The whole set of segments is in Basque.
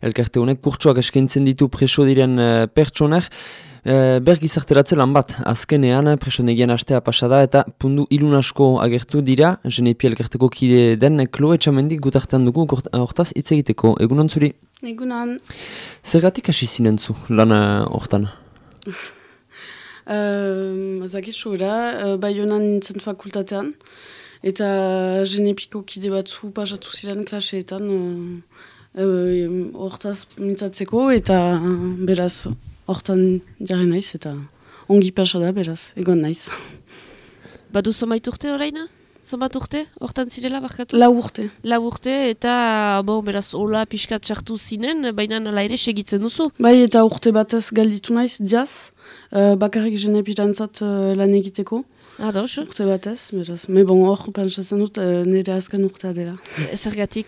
elkarte honek kurtsoak eskaintzen ditu preso diren pertsonak. Bergizarteratze lan bat, azkenean presondegian astea pasada eta pundu ilun asko agertu dira, Genepi elkarteko kide den Chloe Txamendik gutartean dugu hortaz hitz egiteko. Egunon zuri? Egunon. Zergatik hasi zinen zu lan hortan? Zakitxura, Baionan nintzen fakultatean, eta Genepiko kide batzu pasatu ziren klaseetan hortaz mintzatzeko, eta beraz hortan jarri naiz, eta ongi pasada beraz, egon naiz. Badu zomait urte horreina? Zomat urte? Hortan zirela barkatu? Lau urte. Lau urte, eta beraz hola pixkat sartu zinen, baina ala ere segitzen duzu? Bai, eta urte batez galditu naiz, diaz, bakarrik Genepirantzat lan egiteko. Ados? Urte batez, beraz. Me bon, hor, pentsatzen dut, nire azken urtea dela. Zergatik,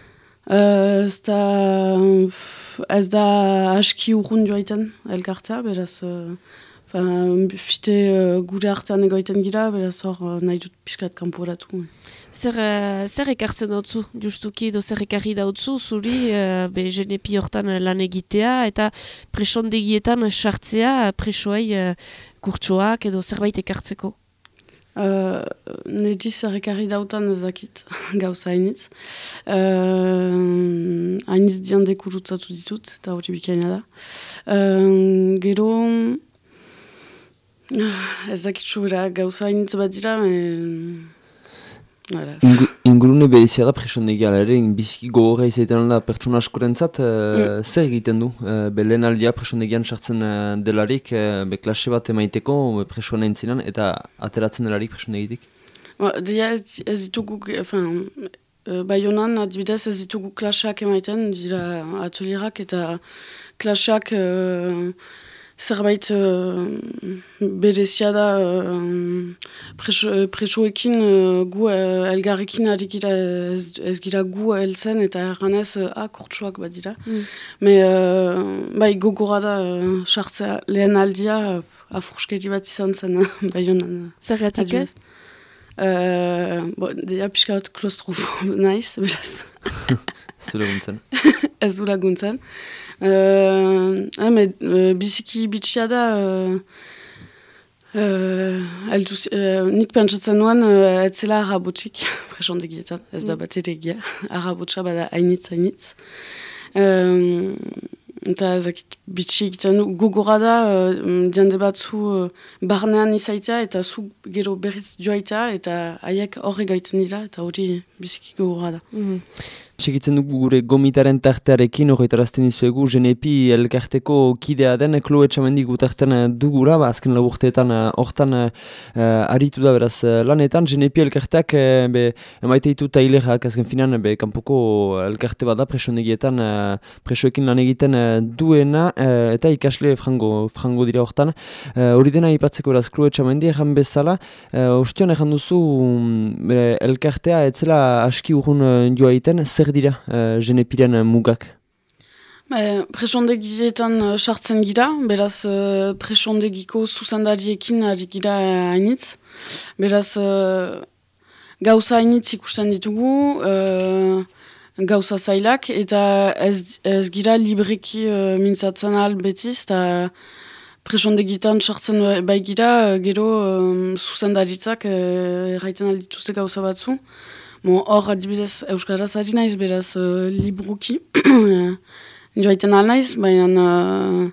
Ez da aski urrun joaiten elkartea, beraz, fite gure artean egoiten gira, beraz hor nahi dut pixkat kanporatu. Zer ekartzen dautzu, justuki, edo zer ekarri dautzu, zuri Genepi hortan lan egitea, eta presondegietan sartzea presoei kurtsoak edo zerbait ekartzeko? Nedi zer ekarri dautan ezakit, gauza hainitz. Hainitz diandek urutzatu ditut, eta hori bikaina da. Gero, ezakitxura gauza hainitz bat dira, Ingurune berezia da presondegia ere, biziki gogorra izaiten da pertsona askorentzat, zer egiten du? Lehen aldia presondegian sartzen delarik, klase bat emaiteko presoan entzinan, eta ateratzen delarik presondegitik? Ez ditugu, Baionan adibidez ez ditugu klaseak emaiten, dira atelierak, eta klaseak zerbait berezia da presoekin gu elgarrekin ari gira ez gira gu heltzen eta erganez kurtsuak bat dira. Bai gogora da sartzea lehen aldia afursketi bat izan zen Baionan. Zergatik? Dira pixka bat klostrofob naiz, beraz. Ez du laguntzen. Ez du laguntzen. Biziki bitxia da, nik pentsatzen nuen etzela arrabotxik presondegietan, ez da bat ere egia, arrabotxa bada hainitz. Eta ezakit bitxi egiten du, gogora da, diande batzu barnean izaitea eta zu gero berriz joaitea eta haiek horre gaiten dira eta hori biziki gogora da. Segitzen dugu gure gomitaren tartearekin, horretarazten dizuegu, Genepi elkarteko kidea den, Chloe Txamendik gutartean dugula, azken laburteetan hortan aritu da beraz lanetan. Genepi elkarteak emaite ditu tailerak, azken finan, kanpoko elkarte bada presondegietan, presoekin lan egiten duena, eta ikasle frango dira hortan. Hori dena ipatzeko beraz, Chloe Txamendik egan bezala, ostion egan duzu elkartea etzela aski urrun joa egiten, zer dira Genepiren mugak? Presondegietan sartzen gira, beraz presondegiko zuzendariekin ari gira hainitz. Beraz gauza hainitz ikusten ditugu, gauza zailak, eta ez gira libreki mintzatzen ahal betiz, eta presondegietan sartzen bai gira, gero zuzendaritzak erraiten aldituzte gauza batzu. Hor adibidez euskaraz ari naiz, beraz libruki joaiten ahal naiz, baina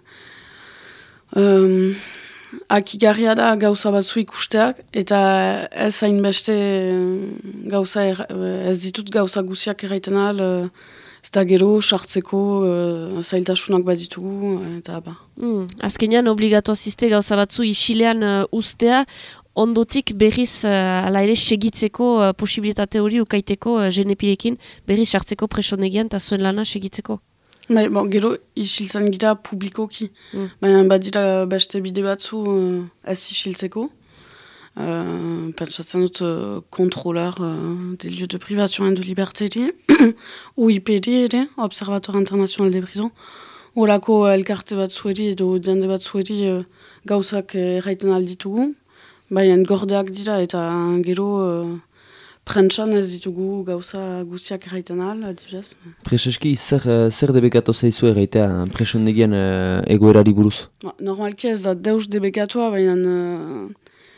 akigarria da gauza batzu ikusteak, eta ez hainbeste gauza, ez ditut gauza guziak erraiten ahal, ez da gero sartzeko zailtasunak bat ditugu, eta ba. Azkenean obligatoa ziste gauza batzu isilean ustea, ondotik berriz ala ere segitzeko posibilitate hori ukaiteko Genepirekin, berriz sartzeko presondegian eta zuen lana segitzeko? Gero isiltzen gira publikoki, baina badira beste bide batzu ez isiltzeko. Pentsatzen dut contrôleur des lieux de privation et de liberté OIPD ere, Observatoire International des Prisons. Horako elkarte batzueri edo diende batzueri gauzak erraiten alditugu. Baina gordeak dira eta gero prentsan ez ditugu gauza guztiak erraiten ahal, adibidez. Preseski, zer debekatu zaizu erraitea presondegian egoerari buruz? Normalki ez da deus debekatua, baina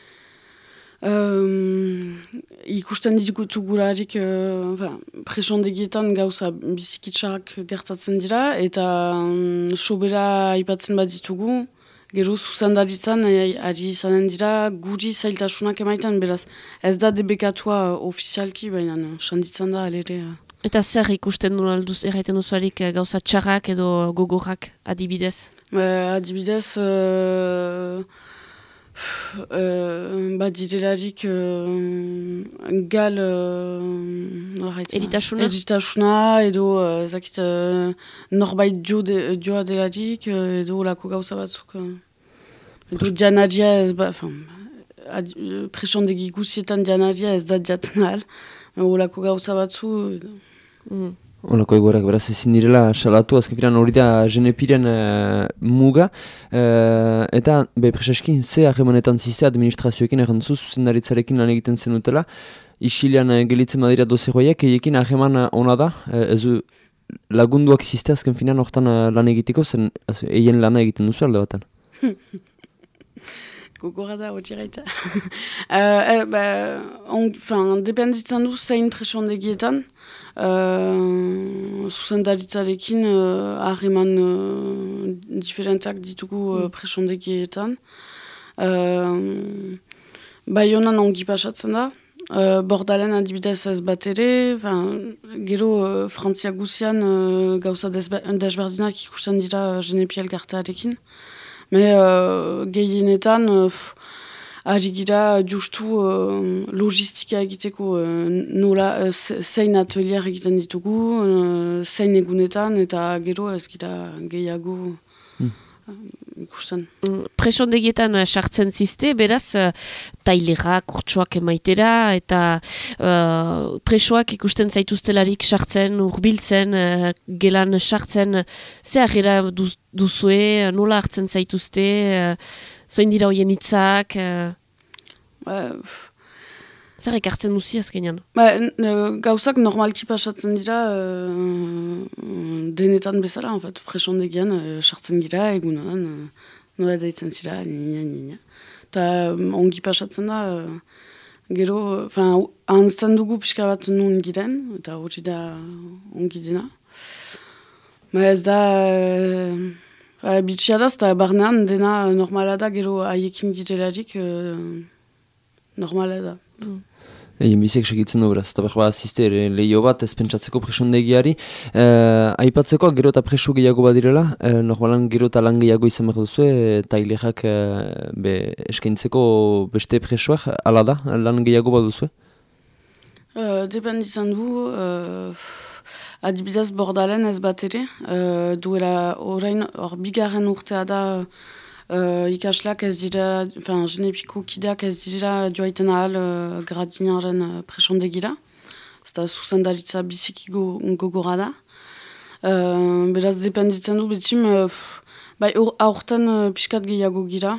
ikusten ditugularik presondegietan gauza bizikitsak gertatzen dira, eta sobera aipatzen bat ditugu, gero zuzendaritzan ari izanen dira guri zailtasunak emaiten, beraz ez da debekatua ofizialki, baina sanditzen da alere. Eta zer ikusten duen alduz erraiten duzuarik gauza txarrak edo gogorrak adibidez? Adibidez, direlarik gal eritasuna edo ezakit norbait joa delarik edo lako gauza batzuk edo janaria presondegi guzietan janaria ez da jaten ahal lako gauza batzu Olako egoerak beraz ezin direla salatu, azken filan hori da Genepiren muga, eta preseski ze harremanetan ziste administrazioekin errantzu zuzendaritzarekin lan egiten zenutela, isilean gelitzen badira dozeroiek, eiekin harreman ona da, ez lagunduak ziste azken filan hortan lan egiteko, zen eien lana egiten duzu alde batan. Gogorra da, hoti gaita. Dependitzen du zein presondegietan, zuzendaritzarekin harreman diferentak ditugu presondegietan. Baionan ongi pasatzen da, Bordalen adibidez ez bat ere, gero Frantzia guzian gauza desberdinak ikusten dira Genepi elkartearekin. Gehienetan, ari gira justu logistika egiteko nola zein atelier egiten ditugu, zein egunetan, eta gero ez gira gehiago ikusten. Presondegietan sartzen ziste, beraz, tailera, kurtsoak emaitera, eta presoak ikusten zaituztelarik sartzen, urbiltzen, gelan sartzen, ze agera duzue, nola hartzen zaituzte, zoin dira hoien hitzak, zer ekartzen duzi azkenean? Gauzak normalki pasatzen dira denetan bezala, presondegian sartzen gira, egunan, nola daitzen zira, nina. Eta ongi pasatzen da, gero, ahantzten dugu pixka bat nun giren, eta hori da ongi dena. Ez da, bitxia da, eta barnean dena normala da, gero haiekin girelarik normala da. Egin bizek segitzen du beraz, eta behar ziste lehio bat ez pentsatzeko presondegiari. Aipatzeko gero eta preso gehiago badirela, normalan gero eta lan gehiago izan behar duzu, tailerak eskaintzeko beste presoak, ala da, lan gehiago baduzu? Dependitzen du, adibidez Bordalen ez bat ere, duela orain hor bigarren urtea da, ikasleak ez dira, Genepiko kideak ez dira joaiten ahal gradinaren presondegira. Ez da zuzendaritza biziki gogorra da. Beraz, dependitzen du betim, aurten pixkat gehiago gira.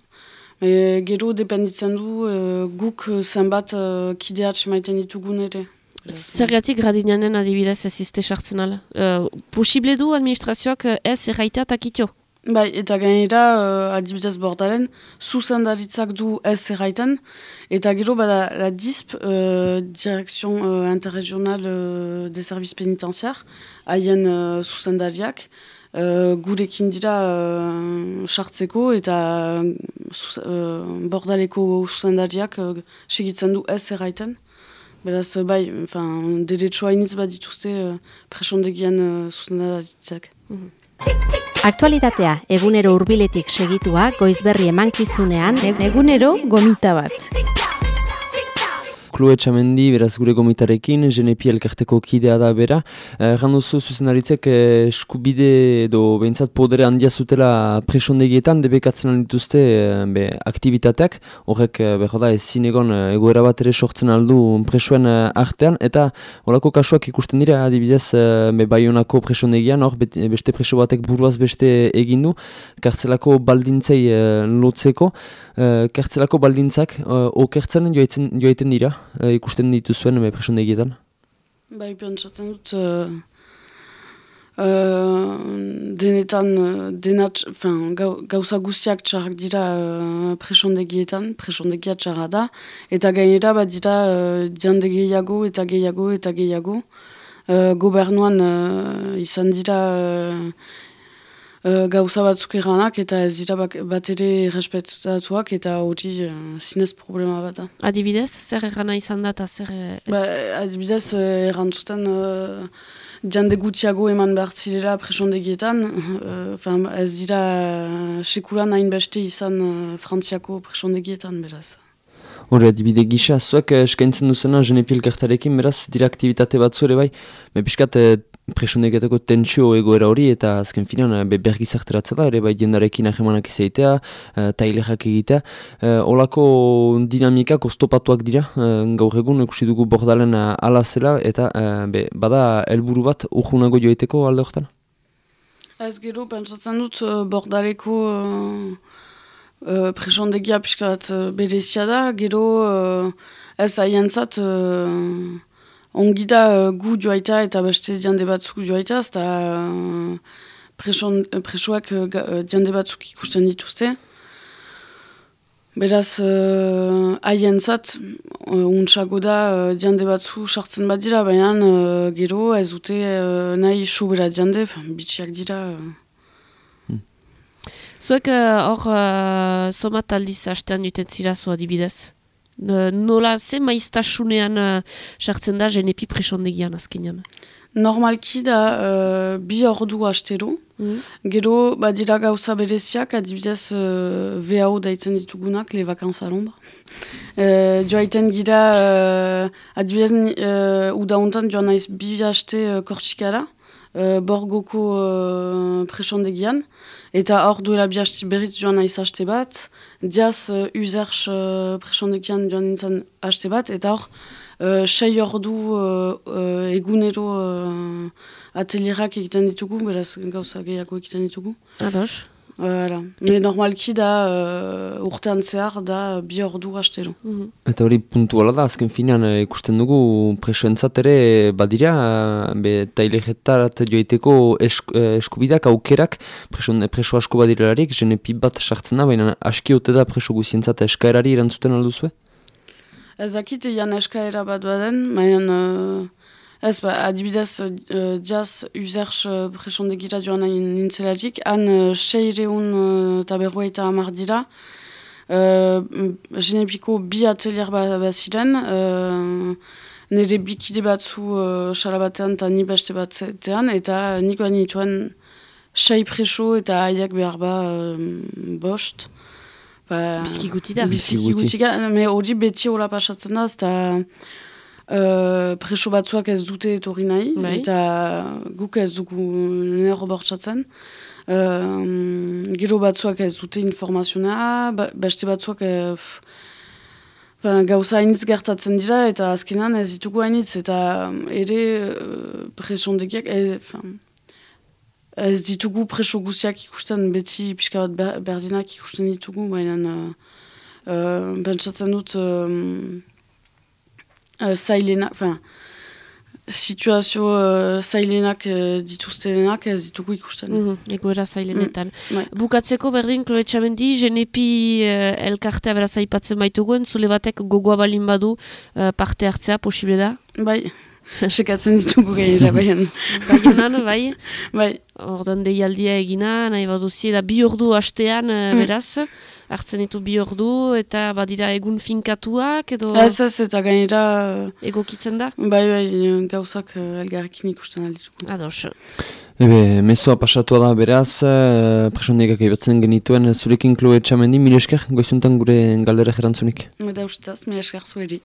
Gero dependitzen du guk zenbat kideatx maiten ditugun ere. Zergatik gradinanen adibidez ez izte sartzen ala? Posible du administrazioak ez erraitea takitio? Eta gainera, adibidez Bordalen, zuzendaritzak du ez erraiten, eta gero bada la DISP, Direction Interregional des Services Pénitentiaires, haien zuzendariak, gurekin dira sartzeko, eta Bordaleko zuzendariak segitzen du ez erraiten. Beraz, deretsua initz bat dituzte presondegian zuzendaritzak. Aktualitatea, egunero hurbiletik segitua, goizberri emankizunean, egunero gomita bat. Chloe Etxamendi, beraz gure gomitarekin, Genepi elkarteko kidea da bera. Erranduzu zuzendaritzek eskubide edo behintzat podere handia zutela presondegietan, debekatzen dituzte aktivitateak. Horrek da ezin egon egoera bat ere sortzen aldu presoen artean. Eta horako kasuak ikusten dira, adibidez Baionako presondegian, hor beste preso batek buruaz beste egindu, kartzelako baldintzei lotzeko. Kartzelako baldintzak okertzen joaiten dira? ikusten dituzuen presondegietan? Bai, pentsatzen dut, gauza guztiak txarrak dira presondegietan, presondegia txarra da, eta gainera bat dira diande gehiago eta gehiago eta gehiago. Gobernuan izan dira gauza batzuk eranak eta ez dira bat ere respetatuak eta hori zinez problema bat da. Adibidez, zer errana izan da eta zer... Adibidez, errantzuten jende gutxiago eman behar zirela presondegietan, ez dira sekulan hainbeste izan Frantziako presondegietan, beraz. Hore, adibide gisa, zuek eskaintzen duzena Genepi elkartarekin, beraz, dira aktivitate batzu ere bai, piskat presondegietako tentsio egoera hori, eta azken finean bergizarteratza da, ere bai jendarekin ahemanak izaitea, tailerak egitea. Olako dinamikak oztopatuak dira, gaur egun, ikusi dugu Bordalen ala zela, eta bada helburu bat urgunago joiteko alde horretan? Ez gero, pentsatzen dut Bordaleko presondegia pixka bat berezia da, gero ez haientzat ongi da gu joaita eta beste diande batzuk joaita, eta presoak diande batzuk ikusten dituzte. Beraz, haientzat untsago da diande batzu sartzen bat dira, baina gero ez dute nahi sobera diande, bitxiak dira. Zuek hor somat aldiz hastean duten zira zu adibidez? Nola ze maiztasunean sartzen da Genepi presondegian azkenean? Normalki da 2 ordu hastero. Gero badira gauza bereziak, adibidez WHO daitzen ditugunak, les vacances à l'ombre. Joaiten gira, adibidez uda hontan joan naiz 2 haste Korsikara, Borgoko presondegian, eta hor duela 2 haste berriz joan naiz haste bat, diaz Uzerx presondegian joan nintzen haste bat, eta hor 6 ordu egunero atelierak egiten ditugu, beraz gauza gehiago egiten ditugu. Ados. Normalki da urtean zehar da 2 ordu hastero. Eta hori puntuala da, azken finean ikusten dugu presoentzat ere badira, tailegetarat joiteko eskubidak, aukerak, preso asko badirelarik, Genepi bat sartzen da, baina aski ote da preso guzientzat eskaerari erantzuten alduzue? Ez dakit egan eskaera bat baden, baina ez adibidez diaz Uzerx presondegira joan nintzelatik, han 600 eta 50 dira, Genepiko 2 atelier baziren, nire bikide batzu sarabatean eta ni beste batean, eta nik bain nituen 6 preso eta haiek behar bost. Bizki guti da. Bizki guti da, hori beti hola pasatzen da, eta preso batzuak ez dute etorri nahi, eta guk ez dugu nero bortxatzen. Gero batzuak ez dute informazioa, beste batzuak gauza hainitz gertatzen dira, eta azkenan ez ditugu hainitz, eta ere presondegiak ez ditugu preso guziak ikusten, beti pixka bat berdinak ikusten ditugu, baina pentsatzen dut zailenak, situazio zailenak dituztenak ez ditugu ikusten. Egoera zailenetan. Bukatzeko berdin, Chloe Txamendi, Genepi elkartea beraz aipatzen baitugu, zule batek gogoa balin badu parte hartzea posible da? Bai. Sekatzen ditugu gaira, baina. Baionan, bai? Bai. Ordan deialdia egina, nahi baduzi, da 2 ordu hastean, beraz, hartzen ditu 2 ordu, eta badira egun finkatuak, edo... Ez, eta gainera... Egokitzen da? Bai, gauzak elgarrekin ikusten alditugu. Ados. Mezoa pasatua da, beraz, presondegak aibatzen genituen, zurekin Chloe Txamendi, mile esker, goizuntan gure galdera jerantzunik. Eta ustez, mile esker zueri.